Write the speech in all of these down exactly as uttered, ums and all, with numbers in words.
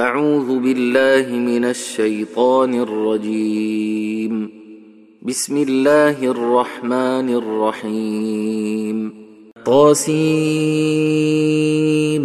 أعوذ بالله من الشيطان الرجيم. بسم الله الرحمن الرحيم. طاسيم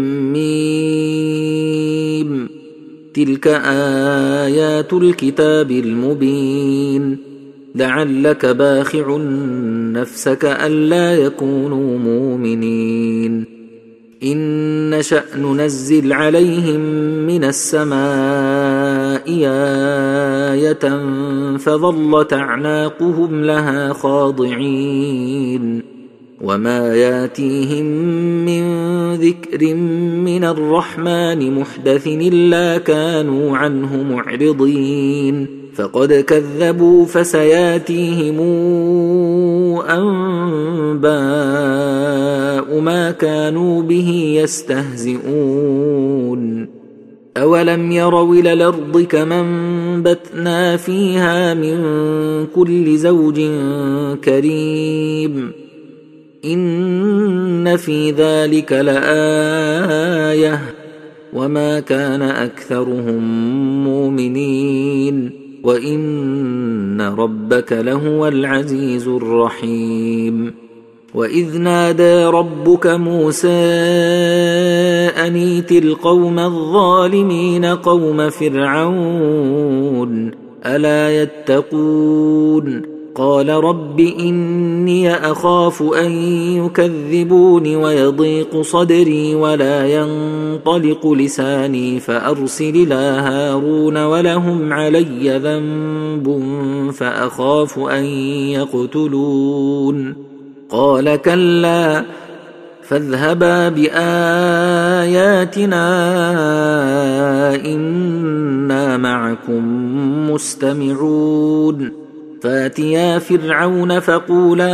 ميم. تلك آيات الكتاب المبين. لعلك باخع نفسك ألا يكونوا مؤمنين. إن نشأ ننزل عليهم من السماء آية فظلت أعناقهم لها خاضعين. وما ياتيهم من ذكر من الرحمن محدث إلا كانوا عنه معرضين. فقد كذبوا فسياتيهم أنباء ما كانوا به يستهزئون. أولم يروا إلى الأرض كما أنبتنا فيها من كل زوج كريم. إن في ذلك لآية وما كان أكثرهم مؤمنين وإن ربك لهو العزيز الرحيم. وإذ نادى ربك موسى أن ائت القوم الظالمين قوم فرعون ألا يتقون. قال رب إني أخاف أن يكذبون ويضيق صدري ولا ينطلق لساني فأرسل إلى هارون ولهم علي ذنب فأخاف أن يقتلون. قال كلا فاذهبا بآياتنا إنا معكم مستمعون. فاتيا فرعون فقولا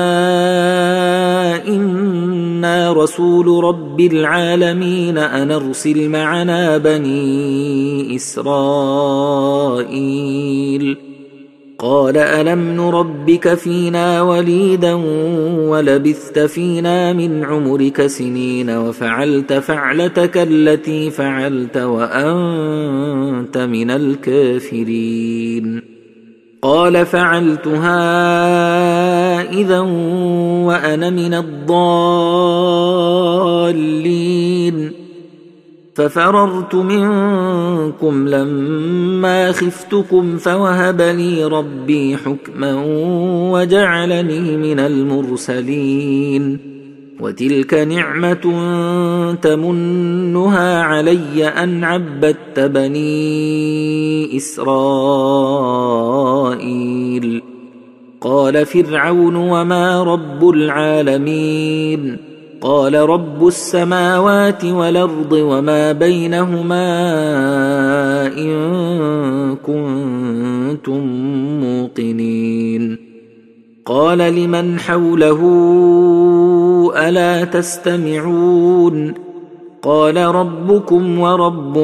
إنا رسول رب العالمين أن أرسل معنا بني إسرائيل. قال ألم نربك فينا وليدا ولبثت فينا من عمرك سنين وفعلت فعلتك التي فعلت وأنت من الكافرين. قال فعلتها إذا وأنا من الضالين. ففررت منكم لما خفتكم فوهب لي ربي حكما وجعلني من المرسلين. وتلك نعمة تمنها علي أن عبدت بني إسرائيل. قال فرعون وما رب العالمين. قال رب السماوات والأرض وما بينهما إن كنتم موقنين. قال لمن حوله ألا تستمعون. قال ربكم ورب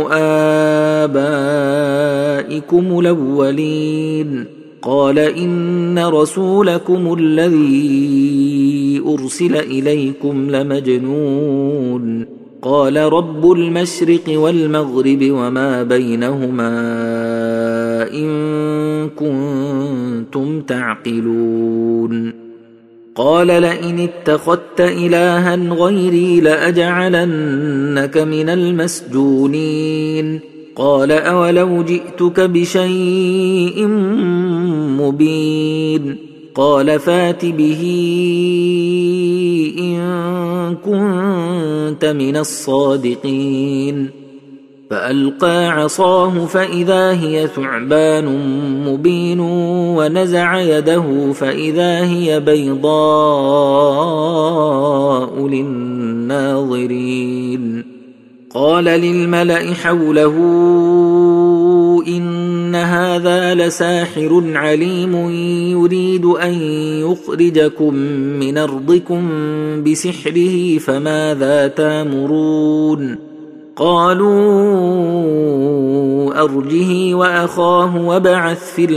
آبائكم الأولين. قال إن رسولكم الذي أرسل إليكم لمجنون. قال رب المشرق والمغرب وما بينهما إن كنتم تعقلون. قال لئن اتخذت إلها غيري لأجعلنك من المسجونين. قال أولو جئتك بشيء مبين. قال فات به إن كنت من الصادقين. فألقى عصاه فإذا هي ثعبان مبين ونزع يده فإذا هي بيضاء للناظرين. قال للملأ حوله إن هذا لساحر عليم يريد أن يخرجكم من أرضكم بسحره فماذا تأمرون. قالوا أرجه وأخاه وابعث في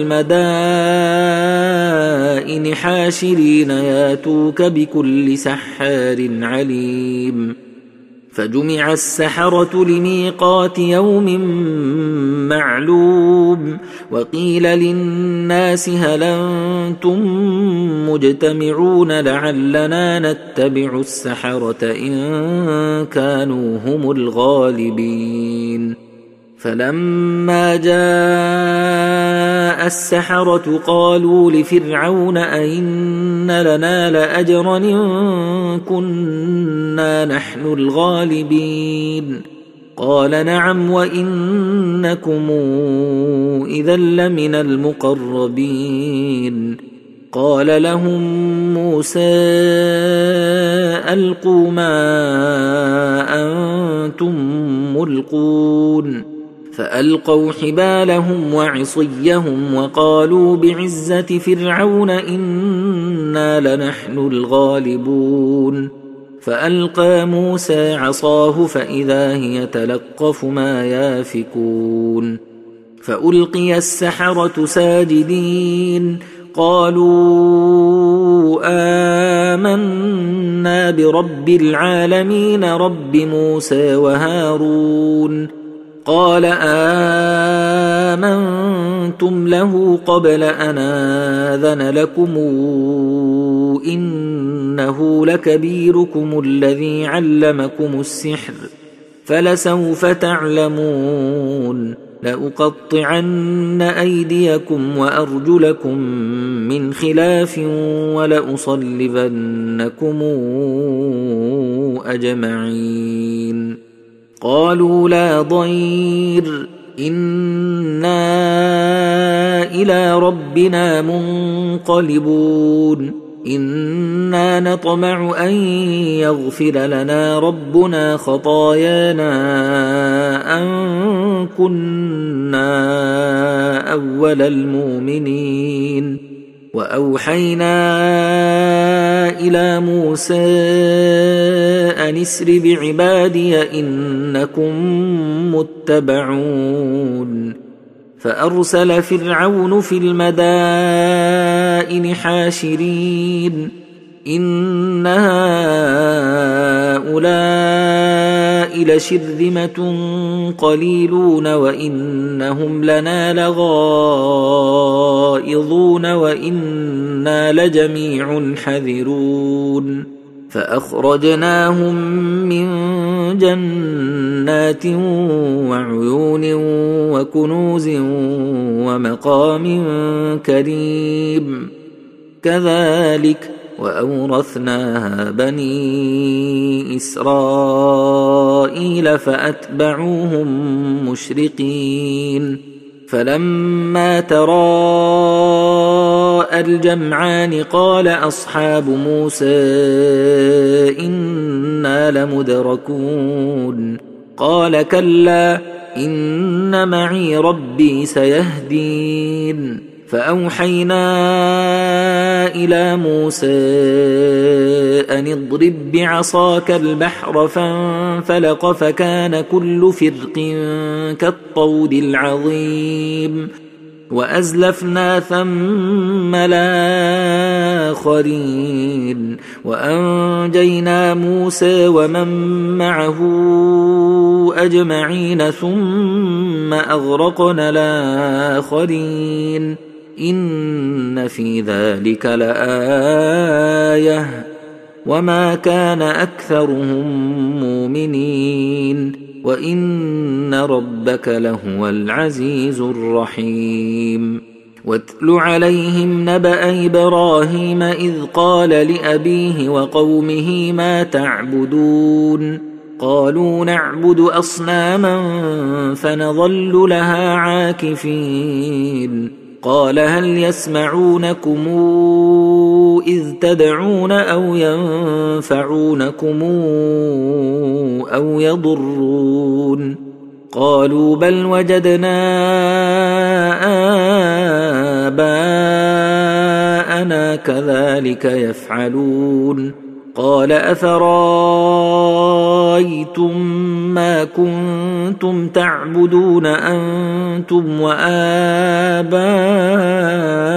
المدائن حاشرين ياتوك بكل سحار عليم. فجمع السحرة لميقات يوم معلوم وقيل للناس هل أنتم مجتمعون لعلنا نتبع السحرة إن كانوا هم الغالبين فلما جاء السحرة قالوا لفرعون أئن لنا لأجرا إن كنا نحن الغالبين قال نعم وإنكم إذا لمن المقربين قال لهم موسى ألقوا ما أنتم ملقون فألقوا حبالهم وعصيهم وقالوا بعزة فرعون إنا لنحن الغالبون فألقى موسى عصاه فإذا هي تلقف ما يافكون فألقي السحرة ساجدين قالوا آمنا برب العالمين رب موسى وهارون قال آمنتم له قبل أن آذن لكم إنه لكبيركم الذي علمكم السحر فلسوف تعلمون لأقطعن أيديكم وأرجلكم من خلاف ولأصلبنكم أجمعين قالوا لا ضير إنا إلى ربنا منقلبون إنا نطمع أن يغفر لنا ربنا خطايانا أن كنا أول المؤمنين وأوحينا إلى موسى أن اسر بعبادي إنكم متبعون فأرسل فرعون في المدائن حاشرين إن هؤلاء لشرذمة قليلون وإنهم لنا لغائظون وإنا لجميع حذرون فأخرجناهم من جنات وعيون وكنوز ومقام كريم كذلك وأورثناها بني إسرائيل فأتبعوهم مشرقين فلما تراءى الجمعان قال أصحاب موسى إنا لمدركون قال كلا إن معي ربي سيهدين فأوحينا إلى موسى أن اضرب بعصاك البحر فانفلق فكان كل فرق كالطود العظيم وأزلفنا ثم الآخرين وأنجينا موسى ومن معه أجمعين ثم أغرقنا الآخرين إن في ذلك لآية وما كان أكثرهم مؤمنين وإن ربك لهو العزيز الرحيم واتل عليهم نبأ إبراهيم إذ قال لأبيه وقومه ما تعبدون قالوا نعبد أصناما فنظل لها عاكفين قال هل يسمعونكم إذ تدعون أو ينفعونكم أو يضرون قالوا بل وجدنا آباءنا كذلك يفعلون قال أفرايتم ما كنتم تعبدون أنتم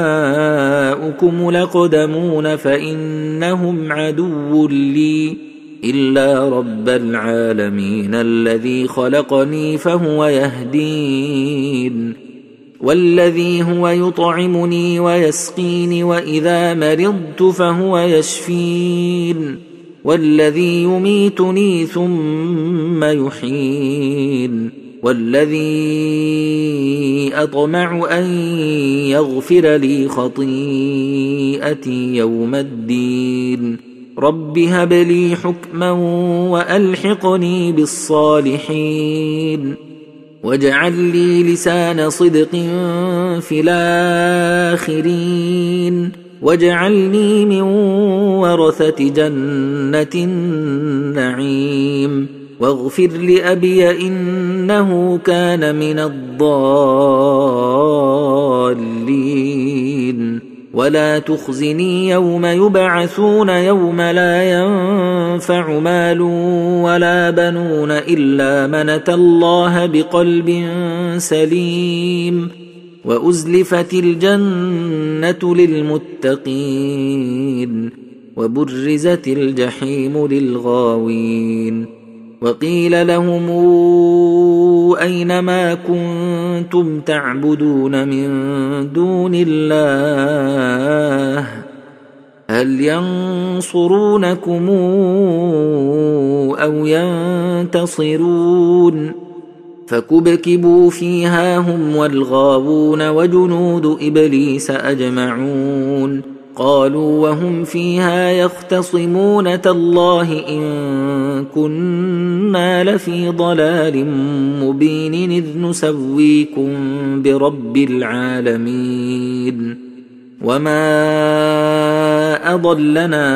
وآباؤكم الأقدمون فإنهم عدو لي إلا رب العالمين الذي خلقني فهو يهدين والذي هو يطعمني ويسقين وإذا مرضت فهو يشفين والذي يميتني ثم يحيين والذي أطمع أن يغفر لي خطيئتي يوم الدين رب هب لي حكما وألحقني بالصالحين واجعل لي لسان صدق في الآخرين واجعلني من ورثة جنة النعيم واغفر لأبي إنه كان من الضالين ولا تخزني يوم يبعثون يوم لا ينفع مال ولا بنون إلا من أتى الله بقلب سليم وأزلفت الجنة للمتقين وبرزت الجحيم للغاوين وقيل لهم أينما كنتم تعبدون من دون الله هل ينصرونكم أو ينتصرون فكبكبوا فيها هم والغاوون وجنود إبليس أجمعون قالوا وهم فيها يختصمون تالله إن كنا لفي ضلال مبين إذ نسويكم برب العالمين وما أضلنا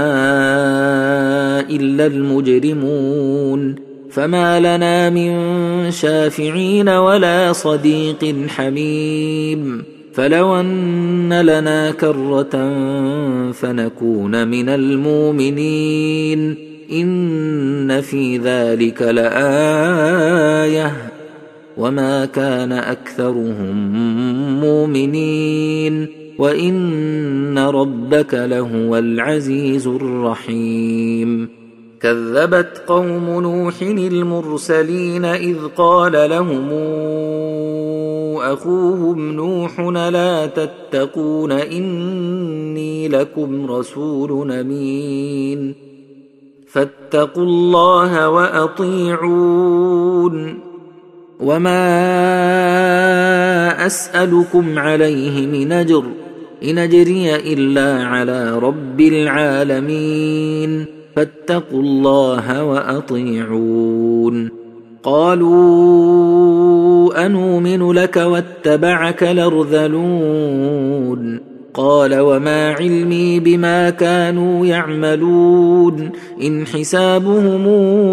إلا المجرمون فما لنا من شافعين ولا صديق حميم فلو أن لنا كرة فنكون من المؤمنين إن في ذلك لآية وما كان أكثرهم مؤمنين وإن ربك لهو العزيز الرحيم كذبت قوم نوح المرسلين إذ قال لهم أخوهم نوح لا تتقون إني لكم رسول أمين فاتقوا الله وأطيعون وما أسألكم عليه من أجر إن أجري إلا على رب العالمين فاتقوا الله وأطيعون قالوا أنؤمن لك واتبعك الأرذلون قال وما علمي بما كانوا يعملون إن حسابهم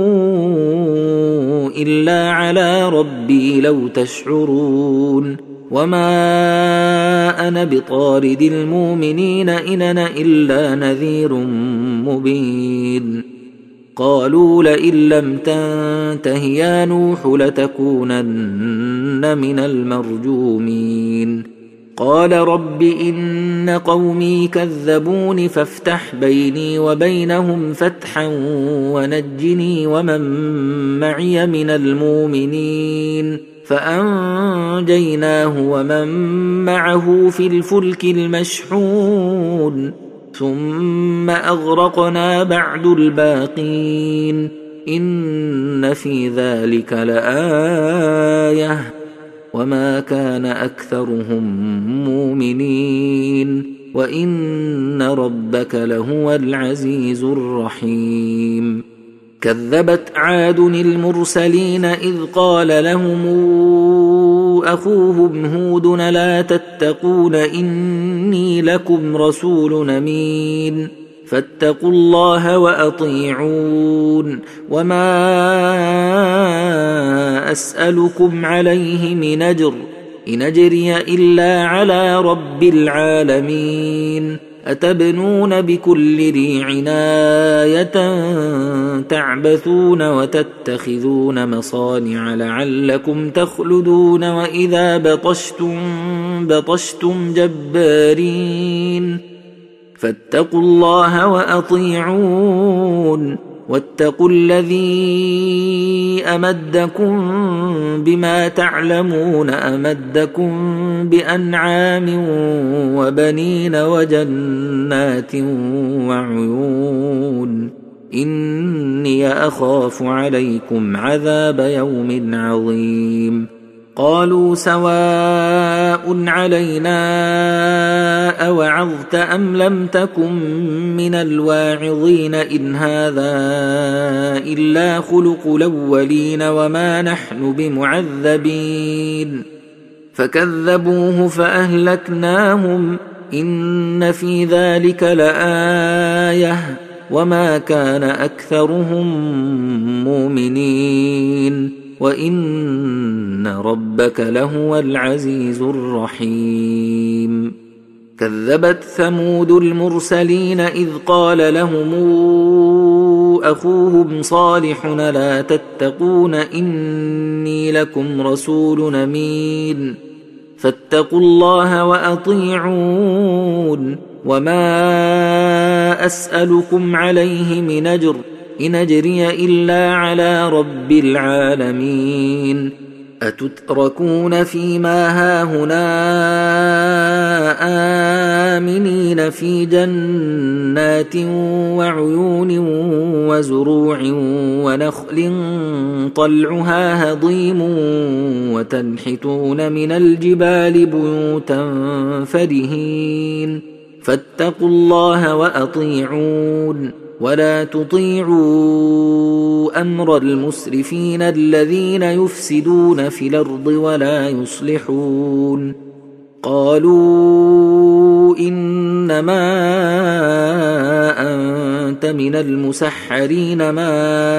إلا على ربي لو تشعرون وما أنا بطارد المؤمنين إن أنا إلا نذير مبين قالوا لئن لم تنته يا نوح لتكونن من المرجومين قال رب إن قومي كذبون فافتح بيني وبينهم فتحا ونجني ومن معي من المؤمنين فأنجيناه ومن معه في الفلك المشحون ثم أغرقنا بعد الباقين إن في ذلك لآية وما كان أكثرهم مؤمنين وإن ربك لهو العزيز الرحيم كذبت عاد المرسلين إذ قال لهم أخوهم هود لا تتقون إني لكم رسول أمين فاتقوا الله وأطيعون وما أسألكم عليه من أجر إن أجري إلا على رب العالمين أتبنون بكل ريع آية تعبثون وتتخذون مصانع لعلكم تخلدون وإذا بطشتم بطشتم جبارين فاتقوا الله وأطيعون واتقوا الذي أمدكم بما تعلمون أمدكم بأنعام وبنين وجنات وعيون إني أخاف عليكم عذاب يوم عظيم قالوا سواء علينا أوعظت أم لم تكن من الواعظين إن هذا إلا خلق الأولين وما نحن بمعذبين فكذبوه فأهلكناهم إن في ذلك لآية وما كان أكثرهم مؤمنين وإن ربك لهو العزيز الرحيم كذبت ثمود المرسلين إذ قال لهم أخوهم صالح لا تتقون إني لكم رسول أمين فاتقوا الله وأطيعون وما أسألكم عليه من أجر إن أجري إلا على رب العالمين أتتركون فيما هاهنا آمنين في جنات وعيون وزروع ونخل طلعها هضيم وتنحتون من الجبال بيوتا فرهين فاتقوا الله وأطيعون ولا تطيعوا أمر المسرفين الذين يفسدون في الأرض ولا يصلحون قالوا إنما أنت من المسحرين ما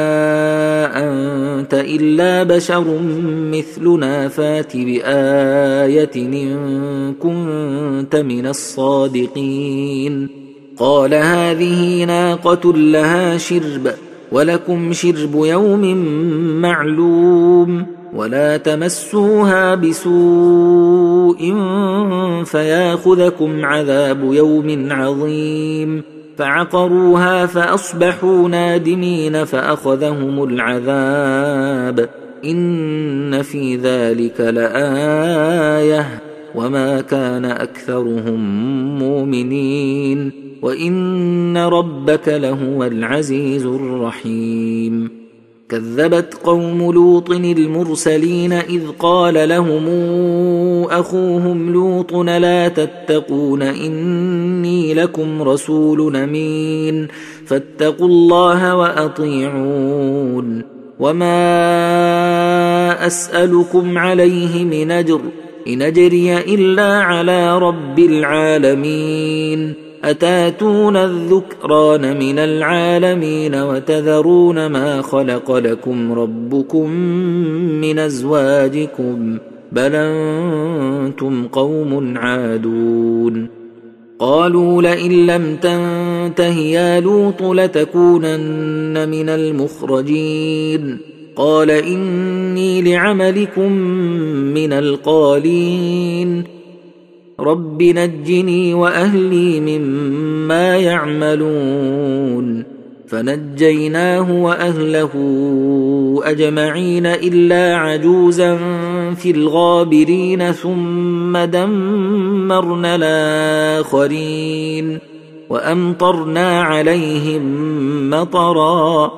أنت إلا بشر مثلنا فات بآية إن كنت من الصادقين قال هذه ناقة لها شرب ولكم شرب يوم معلوم ولا تمسوها بسوء فياخذكم عذاب يوم عظيم فعقروها فأصبحوا نادمين فأخذهم العذاب إن في ذلك لآية وما كان أكثرهم مؤمنين وإن ربك لهو العزيز الرحيم كذبت قوم لوط المرسلين إذ قال لهم أخوهم لوط لا تتقون إني لكم رسول أمين فاتقوا الله وأطيعون وما أسألكم عليه من أجر إن أجري إلا على رب العالمين أتاتون الذكران من العالمين وتذرون ما خلق لكم ربكم من أزواجكم بل أنتم قوم عادون قالوا لئن لم تنته يا لوط لتكونن من المخرجين قال إني لعملكم من القالين رب نجني وأهلي مما يعملون فنجيناه وأهله أجمعين إلا عجوزا في الغابرين ثم دمرنا الآخرين وأمطرنا عليهم مطرا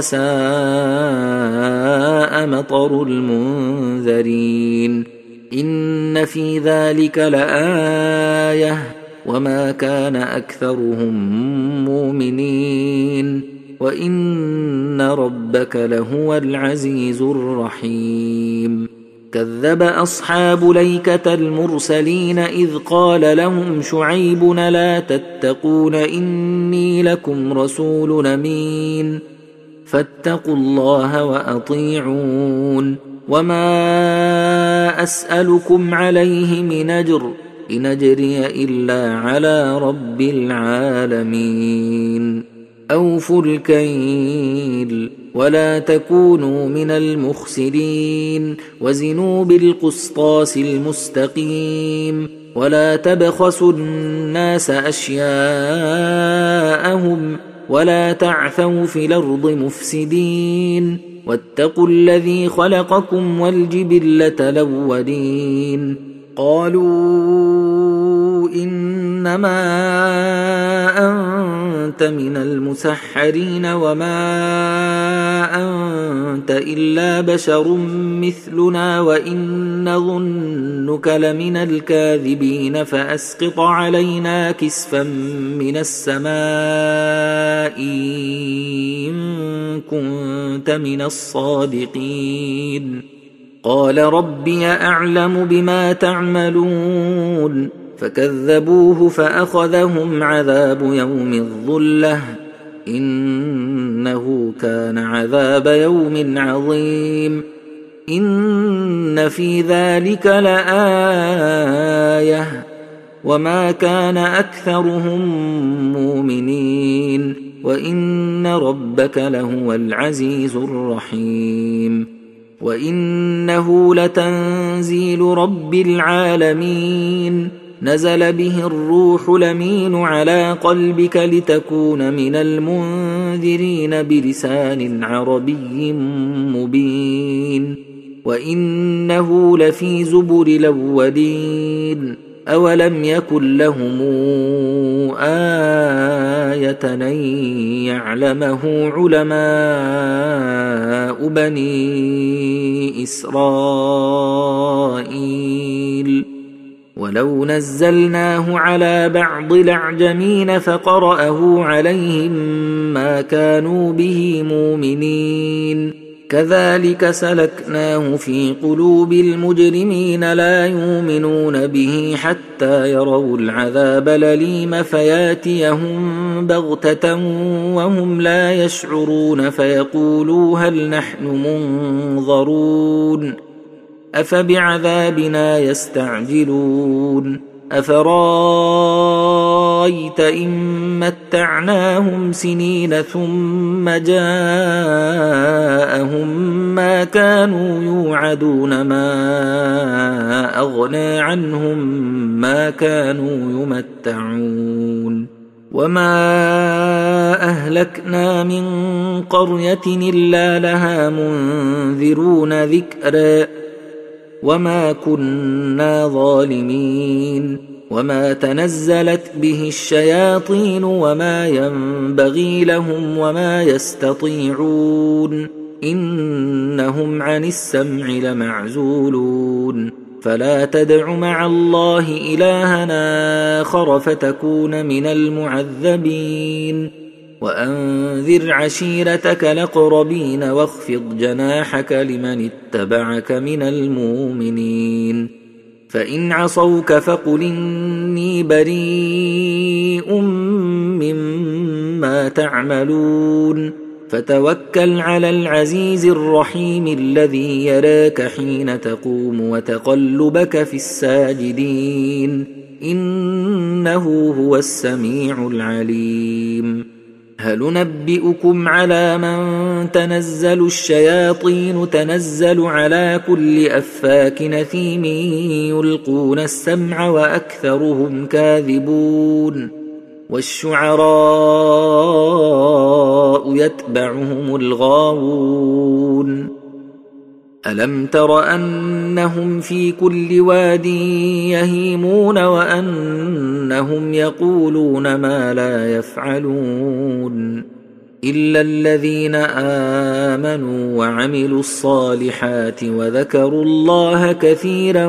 فساء مطر المنذرين إن في ذلك لآية وما كان أكثرهم مؤمنين وإن ربك لهو العزيز الرحيم كذب أصحاب ليكة المرسلين إذ قال لهم شعيب لا تتقون إني لكم رسول أمين فاتقوا الله وأطيعون وما أسألكم عليه من أجر إن أجري إلا على رب العالمين أوفوا الكيل ولا تكونوا من المخسرين وزنوا بالقسطاس المستقيم ولا تبخسوا الناس أشياءهم ولا تعثوا في الأرض مفسدين واتقوا الذي خلقكم والجبلة الأولين قالوا إنما أنت من المسحرين وما أنت إلا بشر مثلنا وإن نظنك لمن الكاذبين فأسقط علينا كسفا من السماء إن كنت من الصادقين قال ربي أعلم بما تعملون فكذبوه فأخذهم عذاب يوم الظلة إنه كان عذاب يوم عظيم إن في ذلك لآية وما كان أكثرهم مؤمنين وإن ربك لهو العزيز الرحيم وإنه لتنزيل رب العالمين نزل به الروح الأمين على قلبك لتكون من المنذرين بلسان عربي مبين وإنه لفي زبر الأولين أولم يكن لهم آية أن يعلمه علماء بني إسرائيل ولو نزلناه على بعض الأعجمين فقرأه عليهم ما كانوا به مؤمنين كذلك سلكناه في قلوب المجرمين لا يؤمنون به حتى يروا العذاب الأليم فياتيهم بغتة وهم لا يشعرون فيقولوا هل نحن منظرون أفبعذابنا يستعجلون أفرايت إن متعناهم سنين ثم جاءهم ما كانوا يوعدون ما أغنى عنهم ما كانوا يمتعون وما أهلكنا من قرية إلا لها منذرون ذكرا وما كنا ظالمين وما تنزلت به الشياطين وما ينبغي لهم وما يستطيعون إنهم عن السمع لمعزولون فلا تدع مع الله إلهنا آخر فتكون من المعذبين وأنذر عشيرتك الأقربين واخفض جناحك لمن اتبعك من المؤمنين فإن عصوك فقل إني بريء مما تعملون فتوكل على العزيز الرحيم الذي يراك حين تقوم وتقلبك في الساجدين إنه هو السميع العليم هل ننبئكم على من تنزل الشياطين تنزل على كل أفاك نثيم يلقون السمع وأكثرهم كاذبون والشعراء يتبعهم الغاوون ألم تر أنهم في كل واد يهيمون وأنهم يقولون ما لا يفعلون إلا الذين آمنوا وعملوا الصالحات وذكروا الله كثيرا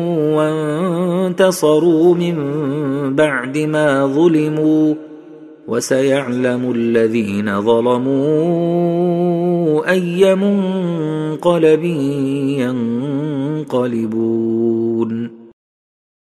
وانتصروا من بعد ما ظلموا وسيعلم الذين ظلموا أي منقلب ينقلبون